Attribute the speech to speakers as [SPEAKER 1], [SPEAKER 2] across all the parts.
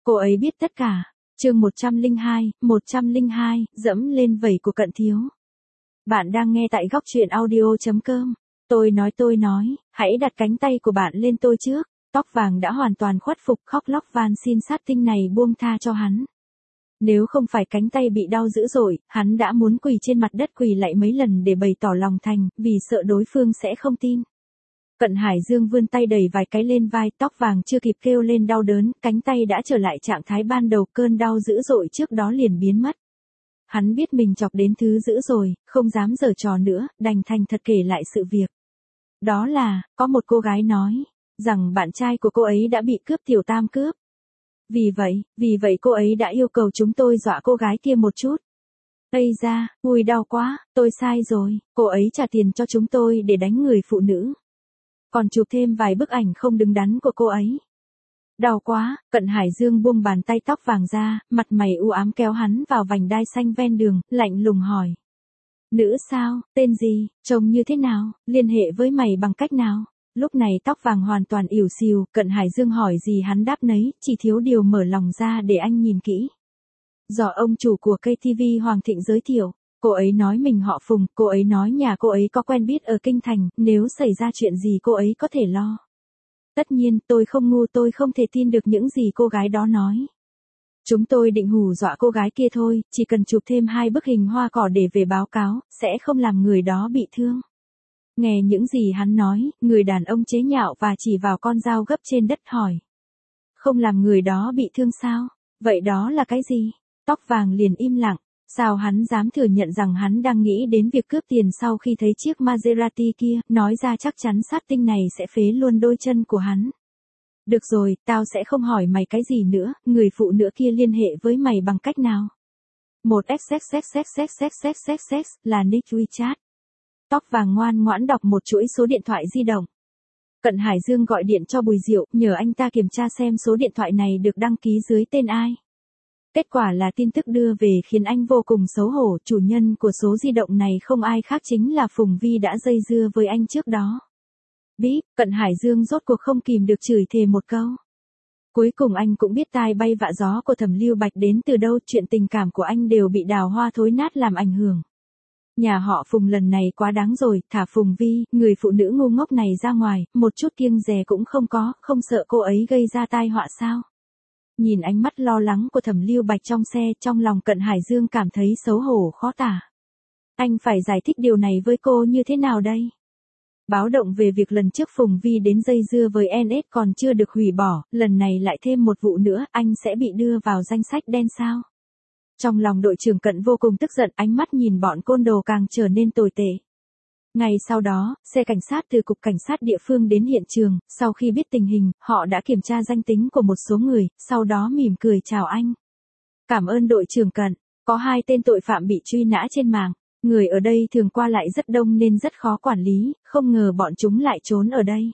[SPEAKER 1] Cô ấy biết tất cả. Chương 102, dẫm lên vẩy của Cận Thiếu. Bạn đang nghe tại góc truyện audio.com. Tôi nói, hãy đặt cánh tay của bạn lên tôi trước. Tóc vàng đã hoàn toàn khuất phục, khóc lóc van xin sát tinh này buông tha cho hắn. Nếu không phải cánh tay bị đau dữ dội, hắn đã muốn quỳ trên mặt đất quỳ lại mấy lần để bày tỏ lòng thành, vì sợ đối phương sẽ không tin. Cận Hải Dương vươn tay đẩy vài cái lên vai, tóc vàng chưa kịp kêu lên đau đớn, cánh tay đã trở lại trạng thái ban đầu, cơn đau dữ dội trước đó liền biến mất. Hắn biết mình chọc đến thứ dữ rồi, không dám giở trò nữa, đành thành thật kể lại sự việc. Đó là, có một cô gái nói, rằng bạn trai của cô ấy đã bị cướp tiểu tam cướp. Vì vậy cô ấy đã yêu cầu chúng tôi dọa cô gái kia một chút. Ây da, ui đau quá, tôi sai rồi, cô ấy trả tiền cho chúng tôi để đánh người phụ nữ. Còn chụp thêm vài bức ảnh không đứng đắn của cô ấy. Đau quá, Cận Hải Dương buông bàn tay tóc vàng ra, mặt mày u ám kéo hắn vào vành đai xanh ven đường, lạnh lùng hỏi. Nữ sao, tên gì, trông như thế nào, liên hệ với mày bằng cách nào? Lúc này tóc vàng hoàn toàn ỉu xìu, Cận Hải Dương hỏi gì hắn đáp nấy, chỉ thiếu điều mở lòng ra để anh nhìn kỹ. Do ông chủ của KTV Hoàng Thịnh giới thiệu. Cô ấy nói mình họ Phùng, cô ấy nói nhà cô ấy có quen biết ở Kinh Thành, nếu xảy ra chuyện gì cô ấy có thể lo. Tất nhiên, tôi không ngu, tôi không thể tin được những gì cô gái đó nói. Chúng tôi định hù dọa cô gái kia thôi, chỉ cần chụp thêm 2 bức hình hoa cỏ để về báo cáo, sẽ không làm người đó bị thương. Nghe những gì hắn nói, người đàn ông chế nhạo và chỉ vào con dao gấp trên đất hỏi. Không làm người đó bị thương sao? Vậy đó là cái gì? Tóc vàng liền im lặng. Sao hắn dám thừa nhận rằng hắn đang nghĩ đến việc cướp tiền sau khi thấy chiếc Maserati kia, nói ra chắc chắn sát tinh này sẽ phế luôn đôi chân của hắn. Được rồi, tao sẽ không hỏi mày cái gì nữa, người phụ nữ kia liên hệ với mày bằng cách nào? Một XXXXXXXXX là nick WeChat. Tóc vàng ngoan ngoãn đọc một chuỗi số điện thoại di động. Cận Hải Dương gọi điện cho Bùi Diệu, nhờ anh ta kiểm tra xem số điện thoại này được đăng ký dưới tên ai. Kết quả là tin tức đưa về khiến anh vô cùng xấu hổ, chủ nhân của số di động này không ai khác chính là Phùng Vi đã dây dưa với anh trước đó. Bí, Cận Hải Dương rốt cuộc không kìm được chửi thề một câu. Cuối cùng anh cũng biết tai bay vạ gió của Thẩm Lưu Bạch đến từ đâu, chuyện tình cảm của anh đều bị Đào Hoa thối nát làm ảnh hưởng. Nhà họ Phùng lần này quá đáng rồi, thả Phùng Vi, người phụ nữ ngu ngốc này ra ngoài, một chút kiêng dè cũng không có, không sợ cô ấy gây ra tai họa sao? Nhìn ánh mắt lo lắng của Thẩm Lưu Bạch trong xe, trong lòng Cận Hải Dương cảm thấy xấu hổ khó tả. Anh phải giải thích điều này với cô như thế nào đây? Báo động về việc lần trước Phùng Vi đến dây dưa với NS còn chưa được hủy bỏ, lần này lại thêm một vụ nữa, anh sẽ bị đưa vào danh sách đen sao? Trong lòng đội trưởng Cận vô cùng tức giận, ánh mắt nhìn bọn côn đồ càng trở nên tồi tệ. Ngày sau đó, xe cảnh sát từ cục cảnh sát địa phương đến hiện trường, sau khi biết tình hình, họ đã kiểm tra danh tính của một số người, sau đó mỉm cười chào anh. Cảm ơn đội trưởng Cận, có 2 tên tội phạm bị truy nã trên mạng, người ở đây thường qua lại rất đông nên rất khó quản lý, không ngờ bọn chúng lại trốn ở đây.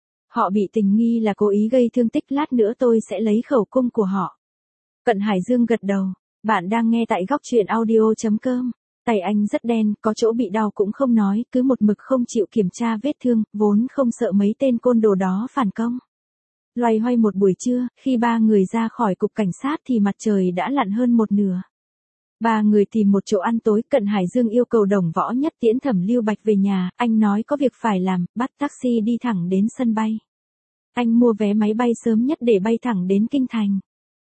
[SPEAKER 1] Họ bị tình nghi là cố ý gây thương tích, lát nữa tôi sẽ lấy khẩu cung của họ. Cận Hải Dương gật đầu, bạn đang nghe tại góc truyện audio.com. Tay anh rất đen, có chỗ bị đau cũng không nói, cứ một mực không chịu kiểm tra vết thương, vốn không sợ mấy tên côn đồ đó phản công. Loay hoay một buổi trưa, khi 3 người ra khỏi cục cảnh sát thì mặt trời đã lặn hơn một nửa. 3 người tìm một chỗ ăn tối, Cận Hải Dương yêu cầu Đồng Võ Nhất tiễn Thẩm Lưu Bạch về nhà, anh nói có việc phải làm, bắt taxi đi thẳng đến sân bay. Anh mua vé máy bay sớm nhất để bay thẳng đến Kinh Thành.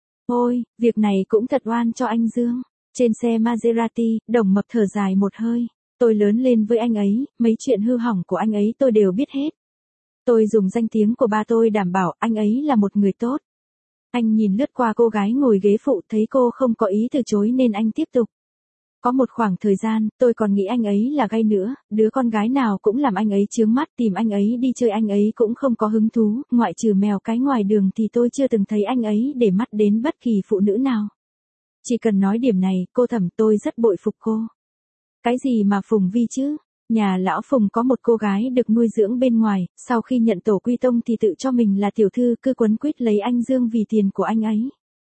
[SPEAKER 1] Ôi, việc này cũng thật oan cho anh Dương. Trên xe Maserati, Đồng Mập thở dài một hơi. Tôi lớn lên với anh ấy, mấy chuyện hư hỏng của anh ấy tôi đều biết hết. Tôi dùng danh tiếng của ba tôi đảm bảo anh ấy là một người tốt. Anh nhìn lướt qua cô gái ngồi ghế phụ, thấy cô không có ý từ chối nên anh tiếp tục. Có một khoảng thời gian, tôi còn nghĩ anh ấy là gay nữa, đứa con gái nào cũng làm anh ấy chướng mắt, tìm anh ấy đi chơi anh ấy cũng không có hứng thú, ngoại trừ mèo cái ngoài đường thì tôi chưa từng thấy anh ấy để mắt đến bất kỳ phụ nữ nào. Chỉ cần nói điểm này, cô Thẩm, tôi rất bội phục cô. Cái gì mà Phùng Vi chứ? Nhà lão Phùng có một cô gái được nuôi dưỡng bên ngoài, sau khi nhận tổ quy tông thì tự cho mình là tiểu thư, cứ quấn quýt lấy anh Dương vì tiền của anh ấy.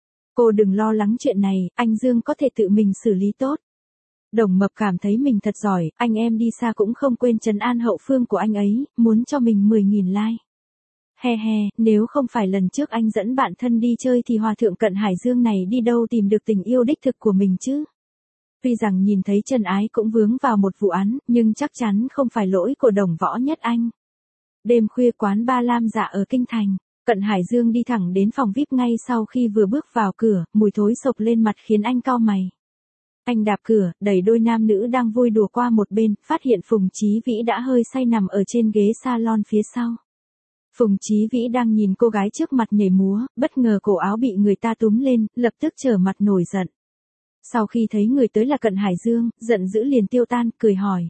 [SPEAKER 1] Cô đừng lo lắng chuyện này, anh Dương có thể tự mình xử lý tốt. Đồng Mập cảm thấy mình thật giỏi, anh em đi xa cũng không quên trấn an hậu phương của anh ấy, muốn cho mình 10.000 like. he he, nếu không phải lần trước anh dẫn bạn thân đi chơi thì hòa thượng Cận Hải Dương này đi đâu tìm được tình yêu đích thực của mình chứ? Tuy rằng nhìn thấy Trần Ái cũng vướng vào một vụ án, nhưng chắc chắn không phải lỗi của Đồng Võ Nhất Anh. Đêm khuya quán Ba Lam Dạ ở Kinh Thành, Cận Hải Dương đi thẳng đến phòng VIP ngay sau khi vừa bước vào cửa, mùi thối sộc lên mặt khiến anh cau mày. Anh đạp cửa, đẩy đôi nam nữ đang vui đùa qua một bên, phát hiện Phùng Chí Vĩ đã hơi say nằm ở trên ghế salon phía sau. Phùng Chí Vĩ đang nhìn cô gái trước mặt nhảy múa, bất ngờ cổ áo bị người ta túm lên, lập tức trở mặt nổi giận. Sau khi thấy người tới là Cận Hải Dương, giận dữ liền tiêu tan, cười hỏi.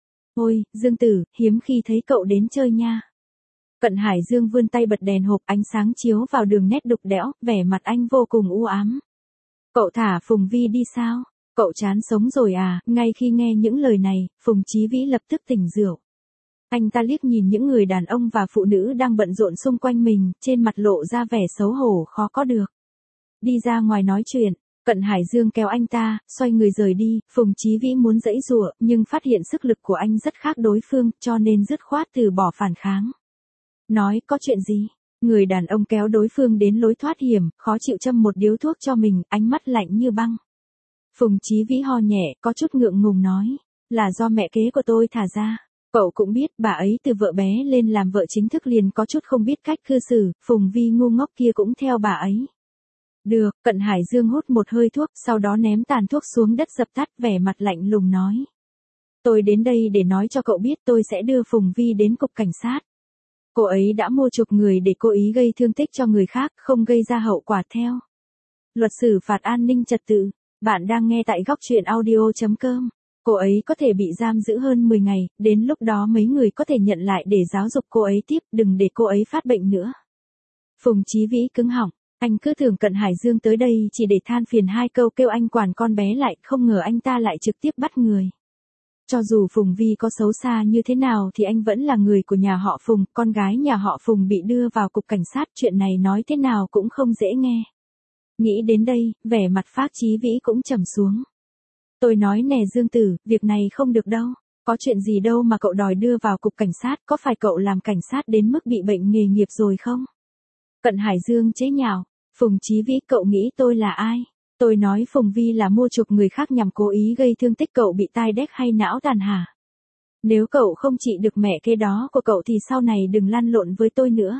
[SPEAKER 1] Ôi, Dương Tử, hiếm khi thấy cậu đến chơi nha. Cận Hải Dương vươn tay bật đèn hộp, ánh sáng chiếu vào đường nét đục đẽo, vẻ mặt anh vô cùng u ám. Cậu thả Phùng Vi đi sao? Cậu chán sống rồi à? Ngay khi nghe những lời này, Phùng Chí Vĩ lập tức tỉnh rượu. Anh ta liếc nhìn những người đàn ông và phụ nữ đang bận rộn xung quanh mình, trên mặt lộ ra vẻ xấu hổ khó có được. Đi ra ngoài nói chuyện, Cận Hải Dương kéo anh ta, xoay người rời đi, Phùng Chí Vĩ muốn giãy giụa, nhưng phát hiện sức lực của anh rất khác đối phương, cho nên dứt khoát từ bỏ phản kháng. Nói, có chuyện gì? Người đàn ông kéo đối phương đến lối thoát hiểm, khó chịu châm một điếu thuốc cho mình, ánh mắt lạnh như băng. Phùng Chí Vĩ ho nhẹ, có chút ngượng ngùng nói, là do mẹ kế của tôi thả ra. Cậu cũng biết, bà ấy từ vợ bé lên làm vợ chính thức liền có chút không biết cách cư xử, Phùng Vi ngu ngốc kia cũng theo bà ấy. Được, Cận Hải Dương hút một hơi thuốc, sau đó ném tàn thuốc xuống đất dập tắt, vẻ mặt lạnh lùng nói. Tôi đến đây để nói cho cậu biết tôi sẽ đưa Phùng Vi đến cục cảnh sát. Cô ấy đã mua chuộc người để cố ý gây thương tích cho người khác, không gây ra hậu quả theo luật xử phạt an ninh trật tự. Bạn đang nghe tại góc truyện audio.com. Cô ấy có thể bị giam giữ hơn 10 ngày, đến lúc đó mấy người có thể nhận lại để giáo dục cô ấy tiếp, đừng để cô ấy phát bệnh nữa. Phùng Chí Vĩ cứng họng, anh cứ tưởng Cận Hải Dương tới đây chỉ để than phiền hai câu kêu anh quản con bé lại, không ngờ anh ta lại trực tiếp bắt người. Cho dù Phùng Vi có xấu xa như thế nào thì anh vẫn là người của nhà họ Phùng, con gái nhà họ Phùng bị đưa vào cục cảnh sát, chuyện này nói thế nào cũng không dễ nghe. Nghĩ đến đây, vẻ mặt Phác Chí Vĩ cũng trầm xuống. Tôi nói nè Dương Tử, việc này không được đâu. Có chuyện gì đâu mà cậu đòi đưa vào cục cảnh sát, có phải cậu làm cảnh sát đến mức bị bệnh nghề nghiệp rồi không? Cận Hải Dương chế nhạo, Phùng Chí Vĩ, cậu nghĩ tôi là ai? Tôi nói Phùng Vi là mua chuộc người khác nhằm cố ý gây thương tích, cậu bị tai đét hay não tàn hả? Nếu cậu không trị được mẹ kế đó của cậu thì sau này đừng lăn lộn với tôi nữa.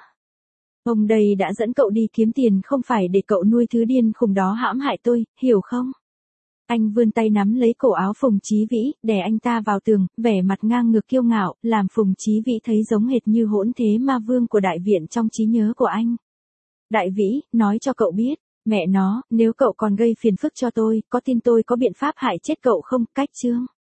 [SPEAKER 1] Ông đây đã dẫn cậu đi kiếm tiền không phải để cậu nuôi thứ điên khùng đó hãm hại tôi, hiểu không? Anh vươn tay nắm lấy cổ áo Phùng Chí Vĩ, đè anh ta vào tường, vẻ mặt ngang ngược kiêu ngạo, làm Phùng Chí Vĩ thấy giống hệt như Hỗn Thế Ma Vương của Đại Viện trong trí nhớ của anh. Đại Vĩ, nói cho cậu biết, mẹ nó, nếu cậu còn gây phiền phức cho tôi, có tin tôi có biện pháp hại chết cậu không? Cách chương.